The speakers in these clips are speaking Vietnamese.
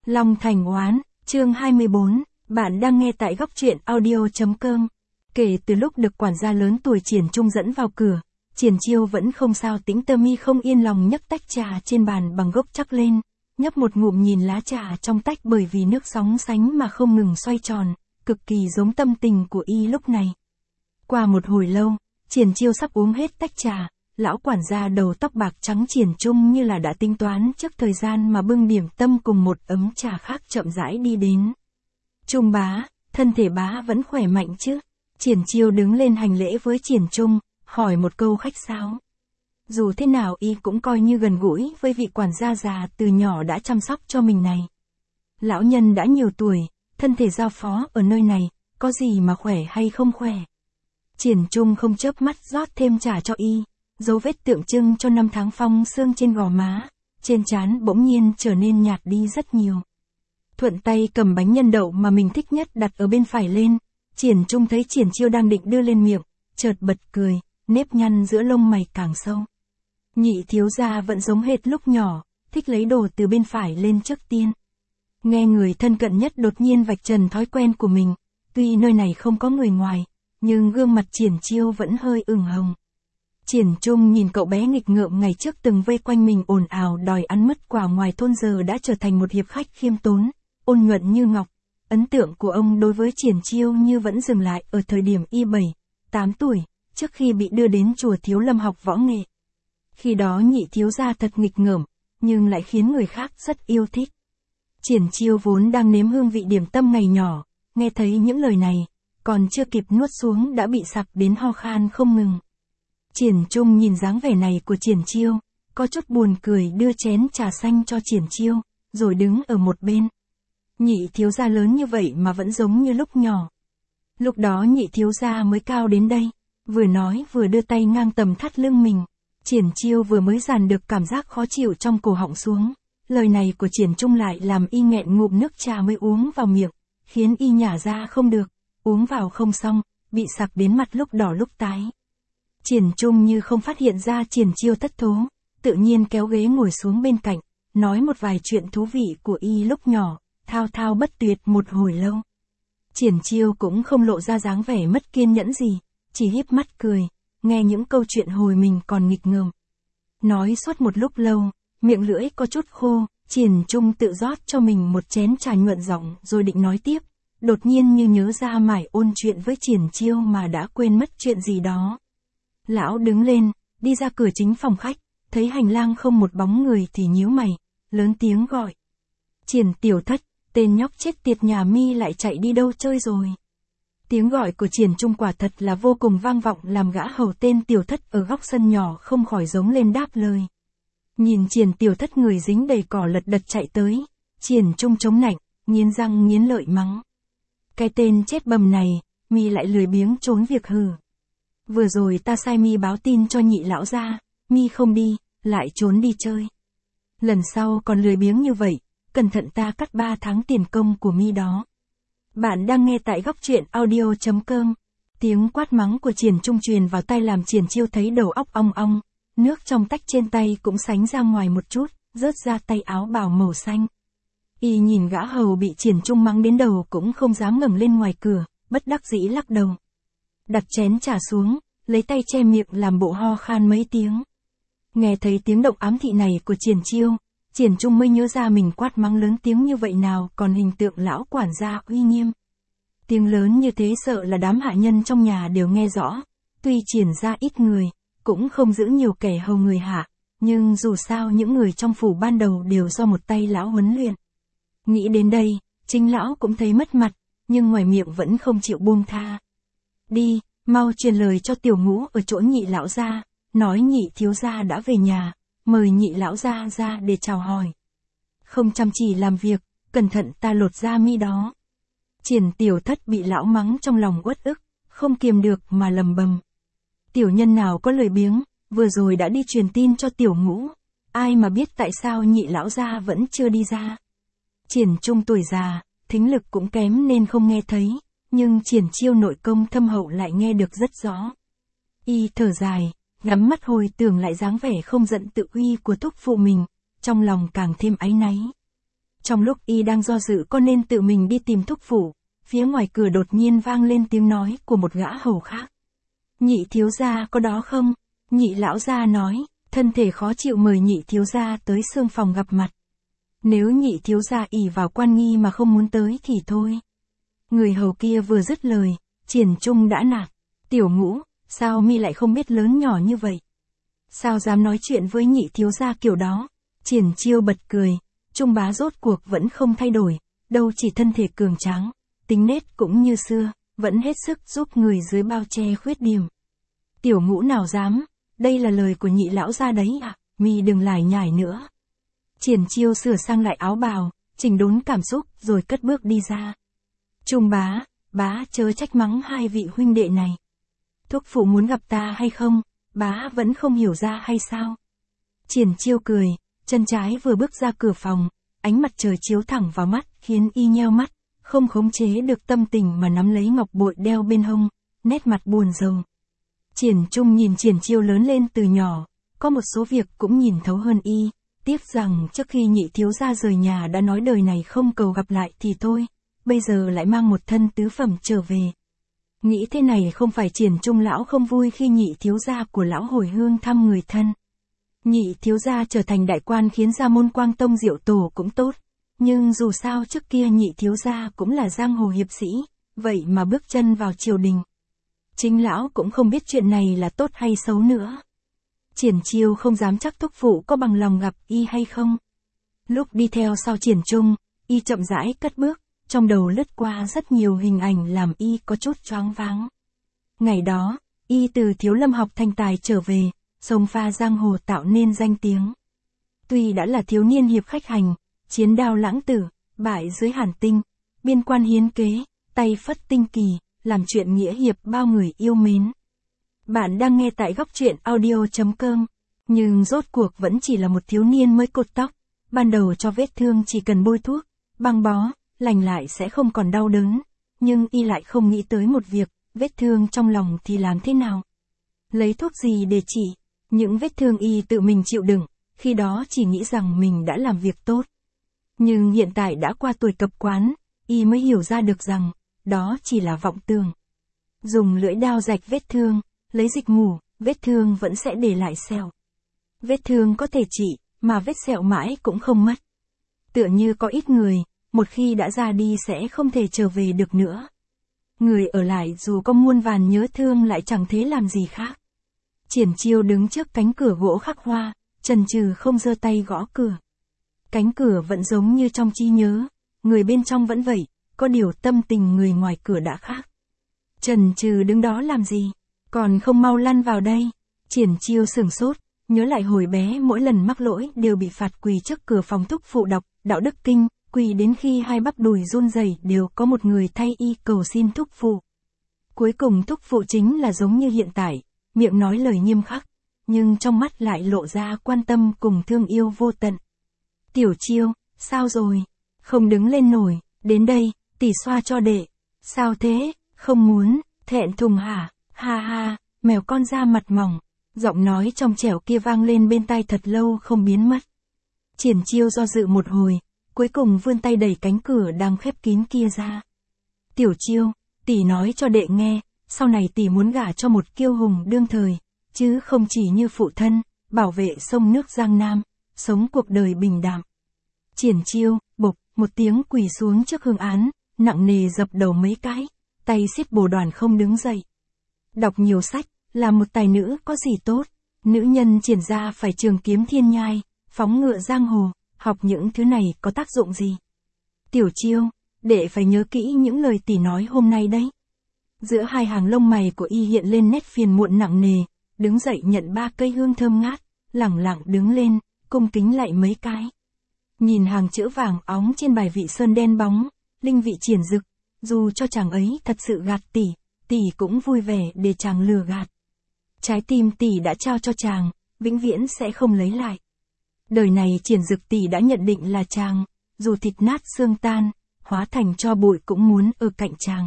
Long Thành Oán, chương 24, bạn đang nghe tại góc truyện audio.com. Kể từ lúc được quản gia lớn tuổi Triển Trung dẫn vào cửa, Triển Chiêu vẫn không sao tĩnh tâm, y không yên lòng nhấc tách trà trên bàn bằng gốc chắc lên, nhấp một ngụm nhìn lá trà trong tách bởi vì nước sóng sánh mà không ngừng xoay tròn, cực kỳ giống tâm tình của y lúc này. Qua một hồi lâu, Triển Chiêu sắp uống hết tách trà, lão quản gia đầu tóc bạc trắng Triển Trung như là đã tính toán trước thời gian mà bưng điểm tâm cùng một ấm trà khác chậm rãi đi đến. Trung bá, thân thể bá vẫn khỏe mạnh chứ? Triển Chiêu đứng lên hành lễ với Triển Trung, hỏi một câu khách sáo. Dù thế nào y cũng coi như gần gũi với vị quản gia già từ nhỏ đã chăm sóc cho mình này. Lão nhân đã nhiều tuổi, thân thể giao phó ở nơi này, có gì mà khỏe hay không khỏe. Triển Trung không chớp mắt rót thêm trà cho y, dấu vết tượng trưng cho năm tháng phong sương trên gò má, trên trán bỗng nhiên trở nên nhạt đi rất nhiều. Thuận tay cầm bánh nhân đậu mà mình thích nhất đặt ở bên phải lên, Triển Trung thấy Triển Chiêu đang định đưa lên miệng, chợt bật cười, nếp nhăn giữa lông mày càng sâu. Nhị thiếu gia vẫn giống hệt lúc nhỏ, thích lấy đồ từ bên phải lên trước tiên. Nghe người thân cận nhất đột nhiên vạch trần thói quen của mình, tuy nơi này không có người ngoài, nhưng gương mặt Triển Chiêu vẫn hơi ửng hồng. Triển Trung nhìn cậu bé nghịch ngợm ngày trước từng vây quanh mình ồn ào đòi ăn mứt quả ngoài thôn giờ đã trở thành một hiệp khách khiêm tốn, ôn nhuận như ngọc. Ấn tượng của ông đối với Triển Chiêu như vẫn dừng lại ở thời điểm y 7, 8 tuổi, trước khi bị đưa đến chùa Thiếu Lâm học võ nghệ. Khi đó nhị thiếu gia thật nghịch ngợm, nhưng lại khiến người khác rất yêu thích. Triển Chiêu vốn đang nếm hương vị điểm tâm ngày nhỏ, nghe thấy những lời này, còn chưa kịp nuốt xuống đã bị sặc đến ho khan không ngừng. Triển Trung nhìn dáng vẻ này của Triển Chiêu, có chút buồn cười đưa chén trà xanh cho Triển Chiêu, rồi đứng ở một bên. Nhị thiếu gia lớn như vậy mà vẫn giống như lúc nhỏ. Lúc đó nhị thiếu gia mới cao đến đây, vừa nói vừa đưa tay ngang tầm thắt lưng mình. Triển Chiêu vừa mới dàn được cảm giác khó chịu trong cổ họng xuống, lời này của Triển Trung lại làm y nghẹn ngụm nước trà mới uống vào miệng, khiến y nhả ra không được, uống vào không xong, bị sặc đến mặt lúc đỏ lúc tái. Triển Trung như không phát hiện ra Triển Chiêu thất thố, tự nhiên kéo ghế ngồi xuống bên cạnh, nói một vài chuyện thú vị của y lúc nhỏ, thao thao bất tuyệt một hồi lâu. Triển Chiêu cũng không lộ ra dáng vẻ mất kiên nhẫn gì, chỉ híp mắt cười, nghe những câu chuyện hồi mình còn nghịch ngợm. Nói suốt một lúc lâu, miệng lưỡi có chút khô, Triển Trung tự rót cho mình một chén trà nhuận giọng rồi định nói tiếp, đột nhiên như nhớ ra mải ôn chuyện với Triển Chiêu mà đã quên mất chuyện gì đó. Lão đứng lên, đi ra cửa chính phòng khách, thấy hành lang không một bóng người thì nhíu mày, lớn tiếng gọi. Triển tiểu thất, tên nhóc chết tiệt nhà mi lại chạy đi đâu chơi rồi. Tiếng gọi của Triển Trung quả thật là vô cùng vang vọng làm gã hầu tên tiểu thất ở góc sân nhỏ không khỏi giống lên đáp lời. Nhìn Triển tiểu thất người dính đầy cỏ lật đật chạy tới, Triển Trung chống nạnh, nghiến răng nghiến lợi mắng. Cái tên chết bầm này, mi lại lười biếng trốn việc hừ. Vừa rồi ta sai mi báo tin cho nhị lão gia, mi không đi, lại trốn đi chơi. Lần sau còn lười biếng như vậy, cẩn thận ta cắt 3 tháng tiền công của mi đó. Bạn đang nghe tại góc truyện audio.com. Tiếng quát mắng của Triển Trung truyền vào tai làm Triển Chiêu thấy đầu óc ong ong, nước trong tách trên tay cũng sánh ra ngoài một chút, rớt ra tay áo bào màu xanh. Y nhìn gã hầu bị Triển Trung mắng đến đầu cũng không dám ngẩng lên ngoài cửa, bất đắc dĩ lắc đầu. Đặt chén trà xuống, lấy tay che miệng làm bộ ho khan mấy tiếng. Nghe thấy tiếng động ám thị này của Triển Chiêu, Triển Trung mới nhớ ra mình quát mắng lớn tiếng như vậy nào còn hình tượng lão quản gia uy nghiêm. Tiếng lớn như thế sợ là đám hạ nhân trong nhà đều nghe rõ, tuy Triển gia ít người, cũng không giữ nhiều kẻ hầu người hạ, nhưng dù sao những người trong phủ ban đầu đều do một tay lão huấn luyện. Nghĩ đến đây, chính lão cũng thấy mất mặt, nhưng ngoài miệng vẫn không chịu buông tha. Đi, mau truyền lời cho tiểu ngũ ở chỗ nhị lão gia, nói nhị thiếu gia đã về nhà, mời nhị lão gia ra để chào hỏi. Không chăm chỉ làm việc, cẩn thận ta lột da mi đó. Triển tiểu thất bị lão mắng trong lòng uất ức, không kiềm được mà lầm bầm. Tiểu nhân nào có lười biếng, vừa rồi đã đi truyền tin cho tiểu ngũ, ai mà biết tại sao nhị lão gia vẫn chưa đi ra. Triển Trung tuổi già, thính lực cũng kém nên không nghe thấy, nhưng Triển Chiêu nội công thâm hậu lại nghe được rất rõ. Y thở dài, ngắm mắt hồi tưởng lại dáng vẻ không giận tự uy của thúc phụ mình, trong lòng càng thêm áy náy. Trong lúc y đang do dự có nên tự mình đi tìm thúc phụ, phía ngoài cửa đột nhiên vang lên tiếng nói của một gã hầu khác. Nhị thiếu gia có đó không? Nhị lão gia nói, thân thể khó chịu mời nhị thiếu gia tới xương phòng gặp mặt. Nếu nhị thiếu gia ỷ vào quan nghi mà không muốn tới thì thôi. Người hầu kia vừa dứt lời, Triển Trung đã nạt. Tiểu Ngũ, sao mi lại không biết lớn nhỏ như vậy? Sao dám nói chuyện với nhị thiếu gia kiểu đó? Triển Chiêu bật cười, Trung bá rốt cuộc vẫn không thay đổi, đâu chỉ thân thể cường tráng, tính nết cũng như xưa, vẫn hết sức giúp người dưới bao che khuyết điểm. Tiểu Ngũ nào dám, đây là lời của nhị lão gia đấy à, mi đừng lải nhải nữa. Triển Chiêu sửa sang lại áo bào, chỉnh đốn cảm xúc rồi cất bước đi ra. Trung bá chớ trách mắng hai vị huynh đệ này. Thúc phụ muốn gặp ta hay không, bá vẫn không hiểu ra hay sao? Triển Chiêu cười, chân trái vừa bước ra cửa phòng, ánh mặt trời chiếu thẳng vào mắt khiến y nheo mắt, không khống chế được tâm tình mà nắm lấy ngọc bội đeo bên hông, nét mặt buồn rầu. Triển Trung nhìn Triển Chiêu lớn lên từ nhỏ, có một số việc cũng nhìn thấu hơn y, tiếc rằng trước khi nhị thiếu gia rời nhà đã nói đời này không cầu gặp lại thì thôi, bây giờ lại mang một thân tứ phẩm trở về. Nghĩ thế này không phải Triển Trung lão không vui khi nhị thiếu gia của lão hồi hương thăm người thân. Nhị thiếu gia trở thành đại quan khiến gia môn Quang Tông Diệu Tổ cũng tốt, nhưng dù sao trước kia nhị thiếu gia cũng là giang hồ hiệp sĩ, vậy mà bước chân vào triều đình. Chính lão cũng không biết chuyện này là tốt hay xấu nữa. Triển Chiêu không dám chắc thúc phụ có bằng lòng gặp y hay không. Lúc đi theo sau Triển Trung, y chậm rãi cất bước, trong đầu lướt qua rất nhiều hình ảnh làm y có chút choáng váng. Ngày đó, y từ Thiếu Lâm học thành tài trở về, xông pha giang hồ tạo nên danh tiếng. Tuy đã là thiếu niên hiệp khách hành, chiến đao lãng tử, bại dưới Hàn Tinh, biên quan hiến kế, tay phất tinh kỳ, làm chuyện nghĩa hiệp bao người yêu mến. Bạn đang nghe tại góc truyện audio.com, nhưng rốt cuộc vẫn chỉ là một thiếu niên mới cột tóc, ban đầu cho vết thương chỉ cần bôi thuốc, băng bó, lành lại sẽ không còn đau đớn, nhưng y lại không nghĩ tới một việc, vết thương trong lòng thì làm thế nào? Lấy thuốc gì để trị? Những vết thương y tự mình chịu đựng, khi đó chỉ nghĩ rằng mình đã làm việc tốt. Nhưng hiện tại đã qua tuổi cập quán, y mới hiểu ra được rằng, đó chỉ là vọng tưởng. Dùng lưỡi dao rạch vết thương, lấy dịch ngủ, vết thương vẫn sẽ để lại sẹo. Vết thương có thể trị, mà vết sẹo mãi cũng không mất. Tựa như có ít người, một khi đã ra đi sẽ không thể trở về được nữa. Người ở lại dù có muôn vàn nhớ thương lại chẳng thế làm gì khác. Triển Chiêu đứng trước cánh cửa gỗ khắc hoa, chần chừ không giơ tay gõ cửa. Cánh cửa vẫn giống như trong trí nhớ, người bên trong vẫn vậy, có điều tâm tình người ngoài cửa đã khác. Chần chừ đứng đó làm gì, còn không mau lăn vào đây. Triển Chiêu sửng sốt, nhớ lại hồi bé mỗi lần mắc lỗi đều bị phạt quỳ trước cửa phòng thúc phụ đọc Đạo Đức Kinh, quỳ đến khi hai bắp đùi run rẩy đều có một người thay y cầu xin thúc phụ. Cuối cùng thúc phụ chính là giống như hiện tại, miệng nói lời nghiêm khắc, nhưng trong mắt lại lộ ra quan tâm cùng thương yêu vô tận. Tiểu Chiêu, sao rồi? Không đứng lên nổi, đến đây, tỷ xoa cho đệ. Sao thế, không muốn, thẹn thùng hả? Ha ha, mèo con da mặt mỏng. Giọng nói trong trẻo kia vang lên bên tai thật lâu không biến mất. Triển Chiêu do dự một hồi, cuối cùng vươn tay đẩy cánh cửa đang khép kín kia ra. Tiểu Chiêu, tỷ nói cho đệ nghe, sau này tỷ muốn gả cho một kiêu hùng đương thời, chứ không chỉ như phụ thân, bảo vệ sông nước Giang Nam, sống cuộc đời bình đạm. Triển Chiêu, bộc, một tiếng quỳ xuống trước hương án, nặng nề dập đầu mấy cái, tay siết bồ đoàn không đứng dậy. Đọc nhiều sách, là một tài nữ có gì tốt, nữ nhân triển ra phải trường kiếm thiên nhai, phóng ngựa giang hồ, học những thứ này có tác dụng gì? Tiểu Chiêu, đệ phải nhớ kỹ những lời tỷ nói hôm nay đấy. Giữa hai hàng lông mày của y hiện lên nét phiền muộn nặng nề, đứng dậy nhận 3 cây hương thơm ngát, lẳng lặng đứng lên, cung kính lạy mấy cái. Nhìn hàng chữ vàng óng trên bài vị sơn đen bóng, linh vị triển rực, dù cho chàng ấy thật sự gạt tỷ cũng vui vẻ để chàng lừa gạt. Trái tim tỷ đã trao cho chàng, vĩnh viễn sẽ không lấy lại. Đời này triển rực tỷ đã nhận định là chàng, dù thịt nát xương tan, hóa thành tro bụi cũng muốn ở cạnh chàng.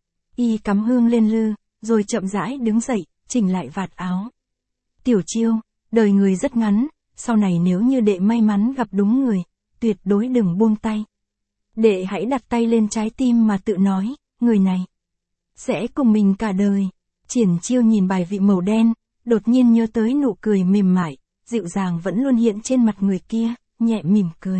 Y cắm hương lên lư, rồi chậm rãi đứng dậy, chỉnh lại vạt áo. Tiểu Chiêu, đời người rất ngắn, sau này nếu như đệ may mắn gặp đúng người, tuyệt đối đừng buông tay, Đệ hãy đặt tay lên trái tim mà tự nói, người này sẽ cùng mình cả đời. Triển Chiêu nhìn bài vị màu đen, đột nhiên nhớ tới nụ cười mềm mại, dịu dàng vẫn luôn hiện trên mặt người kia, nhẹ mỉm cười.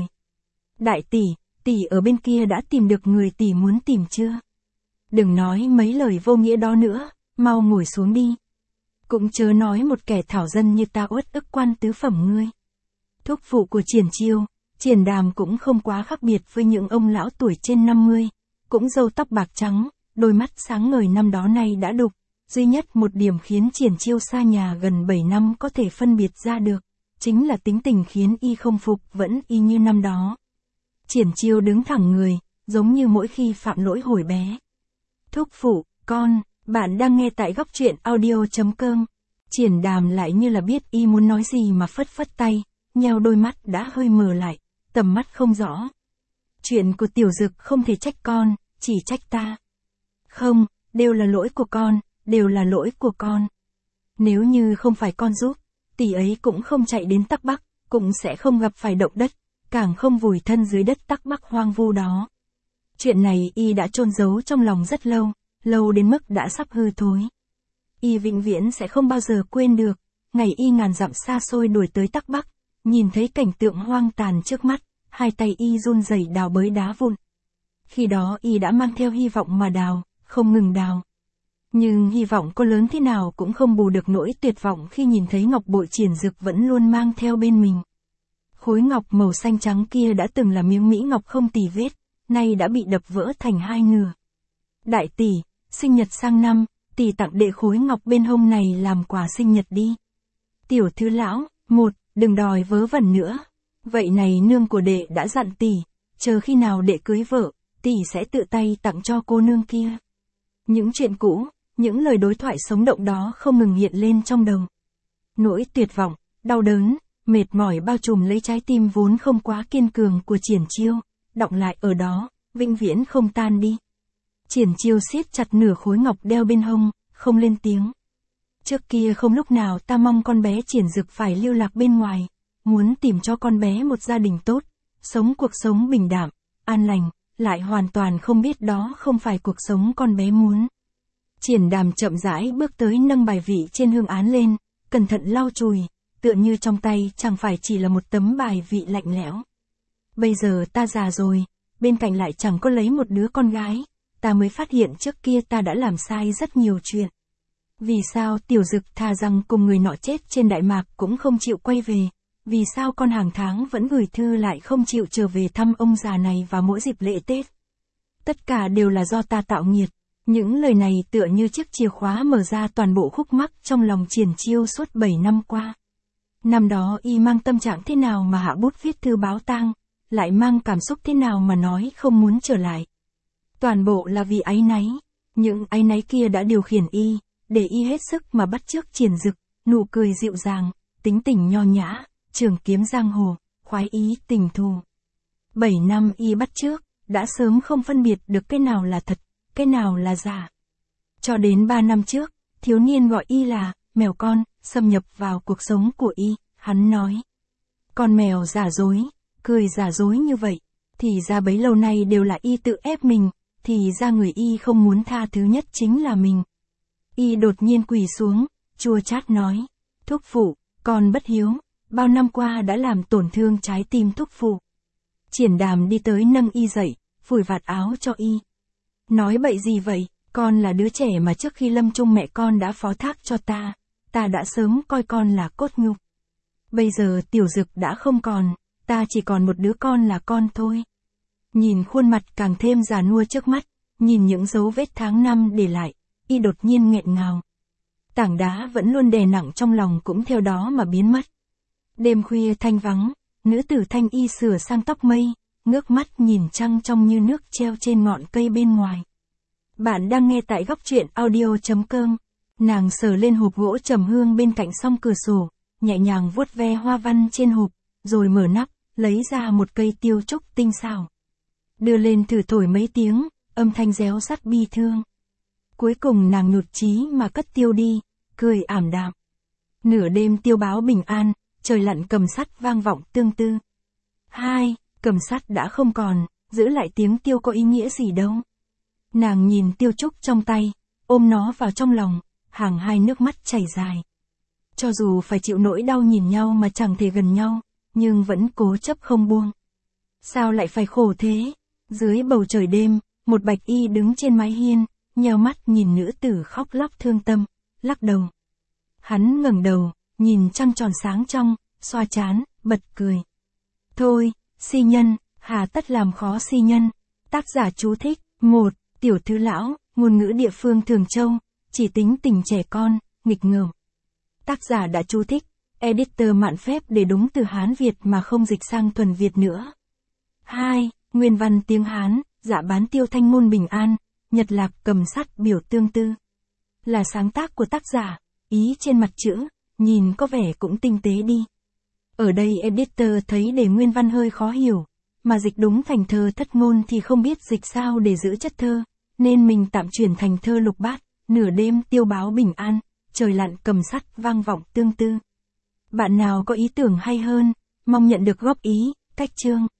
Đại tỷ, tỷ ở bên kia đã tìm được người tỷ muốn tìm chưa? Đừng nói mấy lời vô nghĩa đó nữa, mau ngồi xuống đi. Cũng chớ nói một kẻ thảo dân như ta uất ức quan tứ phẩm ngươi. Thúc phụ của Triển Chiêu, Triển Đàm cũng không quá khác biệt với những ông lão tuổi trên 50, cũng râu tóc bạc trắng, đôi mắt sáng ngời năm đó nay đã đục. Duy nhất một điểm khiến Triển Chiêu xa nhà gần 7 năm có thể phân biệt ra được, chính là tính tình khiến y không phục vẫn y như năm đó. Triển Chiêu đứng thẳng người, giống như mỗi khi phạm lỗi hồi bé. Thúc phụ, con, bạn đang nghe tại góc truyện audio.com. Triển Đàm lại như là biết y muốn nói gì mà phất phất tay, nheo đôi mắt đã hơi mờ lại, tầm mắt không rõ. Chuyện của Tiểu Dực không thể trách con, chỉ trách ta. Không, đều là lỗi của con, đều là lỗi của con. Nếu như không phải con giúp, tỷ ấy cũng không chạy đến Tắc Bắc, cũng sẽ không gặp phải động đất, càng không vùi thân dưới đất Tắc Bắc hoang vu đó. Chuyện này y đã chôn giấu trong lòng rất lâu, lâu đến mức đã sắp hư thối. Y vĩnh viễn sẽ không bao giờ quên được, ngày y ngàn dặm xa xôi đuổi tới Tắc Bắc, nhìn thấy cảnh tượng hoang tàn trước mắt, hai tay y run rẩy đào bới đá vụn. Khi đó y đã mang theo hy vọng mà đào, không ngừng đào. Nhưng hy vọng có lớn thế nào cũng không bù được nỗi tuyệt vọng khi nhìn thấy ngọc bội Triển Dực vẫn luôn mang theo bên mình. Khối ngọc màu xanh trắng kia đã từng là miếng mỹ ngọc không tì vết, nay đã bị đập vỡ thành hai nửa. Đại tỷ, sinh nhật sang năm, tỷ tặng đệ khối ngọc bên hông này làm quà sinh nhật đi. Tiểu thư lão, đừng đòi vớ vẩn nữa. Vậy này nương của đệ đã dặn tỷ, chờ khi nào đệ cưới vợ, tỷ sẽ tự tay tặng cho cô nương kia. Những chuyện cũ, những lời đối thoại sống động đó không ngừng hiện lên trong đầu. Nỗi tuyệt vọng, đau đớn, mệt mỏi bao trùm lấy trái tim vốn không quá kiên cường của Triển Chiêu, đọng lại ở đó, vĩnh viễn không tan đi. Triển Chiêu siết chặt nửa khối ngọc đeo bên hông, không lên tiếng. Trước kia không lúc nào ta mong con bé Triển Dực phải lưu lạc bên ngoài, muốn tìm cho con bé một gia đình tốt, sống cuộc sống bình đạm, an lành, lại hoàn toàn không biết đó không phải cuộc sống con bé muốn. Triển Đàm chậm rãi bước tới nâng bài vị trên hương án lên, cẩn thận lau chùi, tựa như trong tay chẳng phải chỉ là một tấm bài vị lạnh lẽo. Bây giờ ta già rồi, bên cạnh lại chẳng có lấy một đứa con gái, ta mới phát hiện trước kia ta đã làm sai rất nhiều chuyện. Vì sao Tiểu Dực thà rằng cùng người nọ chết trên Đại Mạc cũng không chịu quay về, vì sao con hàng tháng vẫn gửi thư lại không chịu trở về thăm ông già này vào mỗi dịp lễ Tết. Tất cả đều là do ta tạo nghiệt. Những lời này tựa như chiếc chìa khóa mở ra toàn bộ khúc mắc trong lòng Triển Chiêu suốt 7 năm qua. Năm đó y mang tâm trạng thế nào mà hạ bút viết thư báo tang, lại mang cảm xúc thế nào mà nói không muốn trở lại. Toàn bộ là vì áy náy, những áy náy kia đã điều khiển y, để y hết sức mà bắt chước Triển Dực, nụ cười dịu dàng, tính tình nho nhã, trường kiếm giang hồ, khoái ý tình thù. 7 năm y bắt chước, đã sớm không phân biệt được cái nào là thật, cái nào là giả. Cho đến 3 năm trước, thiếu niên gọi y là mèo con, xâm nhập vào cuộc sống của y, hắn nói. Con mèo giả dối, cười giả dối như vậy, thì ra bấy lâu nay đều là y tự ép mình, thì ra người y không muốn tha thứ nhất chính là mình. Y đột nhiên quỳ xuống, chua chát nói, thúc phụ, con bất hiếu, bao năm qua đã làm tổn thương trái tim thúc phụ. Triển Đàm đi tới nâng y dậy, phủi vạt áo cho y. Nói bậy gì vậy, con là đứa trẻ mà trước khi lâm chung mẹ con đã phó thác cho ta đã sớm coi con là cốt nhục. Bây giờ Tiểu Dực đã không còn, ta chỉ còn một đứa con là con thôi. Nhìn khuôn mặt càng thêm già nua trước mắt, nhìn những dấu vết tháng năm để lại, y đột nhiên nghẹn ngào. Tảng đá vẫn luôn đè nặng trong lòng cũng theo đó mà biến mất. Đêm khuya thanh vắng, nữ tử thanh y sửa sang tóc mây, ngước mắt nhìn trăng trong như nước treo trên ngọn cây bên ngoài. Bạn đang nghe tại góc truyện audio.com. Nàng sờ lên hộp gỗ trầm hương bên cạnh song cửa sổ, nhẹ nhàng vuốt ve hoa văn trên hộp, rồi mở nắp, lấy ra một cây tiêu trúc tinh xảo. Đưa lên thử thổi mấy tiếng, âm thanh réo rắt bi thương. Cuối cùng nàng nhụt chí mà cất tiêu đi, cười ảm đạm. Nửa đêm tiêu báo bình an, trời lặn cầm sắt vang vọng tương tư. Cầm sắt đã không còn, giữ lại tiếng tiêu có ý nghĩa gì đâu. Nàng nhìn tiêu trúc trong tay, ôm nó vào trong lòng, hàng hai nước mắt chảy dài. Cho dù phải chịu nỗi đau nhìn nhau mà chẳng thể gần nhau, nhưng vẫn cố chấp không buông. Sao lại phải khổ thế? Dưới bầu trời đêm, một bạch y đứng trên mái hiên, nheo mắt nhìn nữ tử khóc lóc thương tâm, lắc đầu. Hắn ngẩng đầu, nhìn trăng tròn sáng trong, xoa trán, bật cười. Thôi, si nhân, hà tất làm khó si nhân. Tác giả chú thích. 1. Tiểu thư lão, ngôn ngữ địa phương Thường Châu, chỉ tính tình trẻ con, nghịch ngợm. Tác giả đã chú thích, editor mạn phép để đúng từ Hán Việt mà không dịch sang thuần Việt nữa. 2. Nguyên văn tiếng Hán, dạ bán tiêu thanh môn bình an, nhật lạc cầm sắt biểu tương tư. Là sáng tác của tác giả, ý trên mặt chữ, nhìn có vẻ cũng tinh tế đi. Ở đây editor thấy để nguyên văn hơi khó hiểu, mà dịch đúng thành thơ thất ngôn thì không biết dịch sao để giữ chất thơ, nên mình tạm chuyển thành thơ lục bát, nửa đêm tiêu báo bình an, trời lặn cầm sắt vang vọng tương tư. Bạn nào có ý tưởng hay hơn, mong nhận được góp ý, cách chương.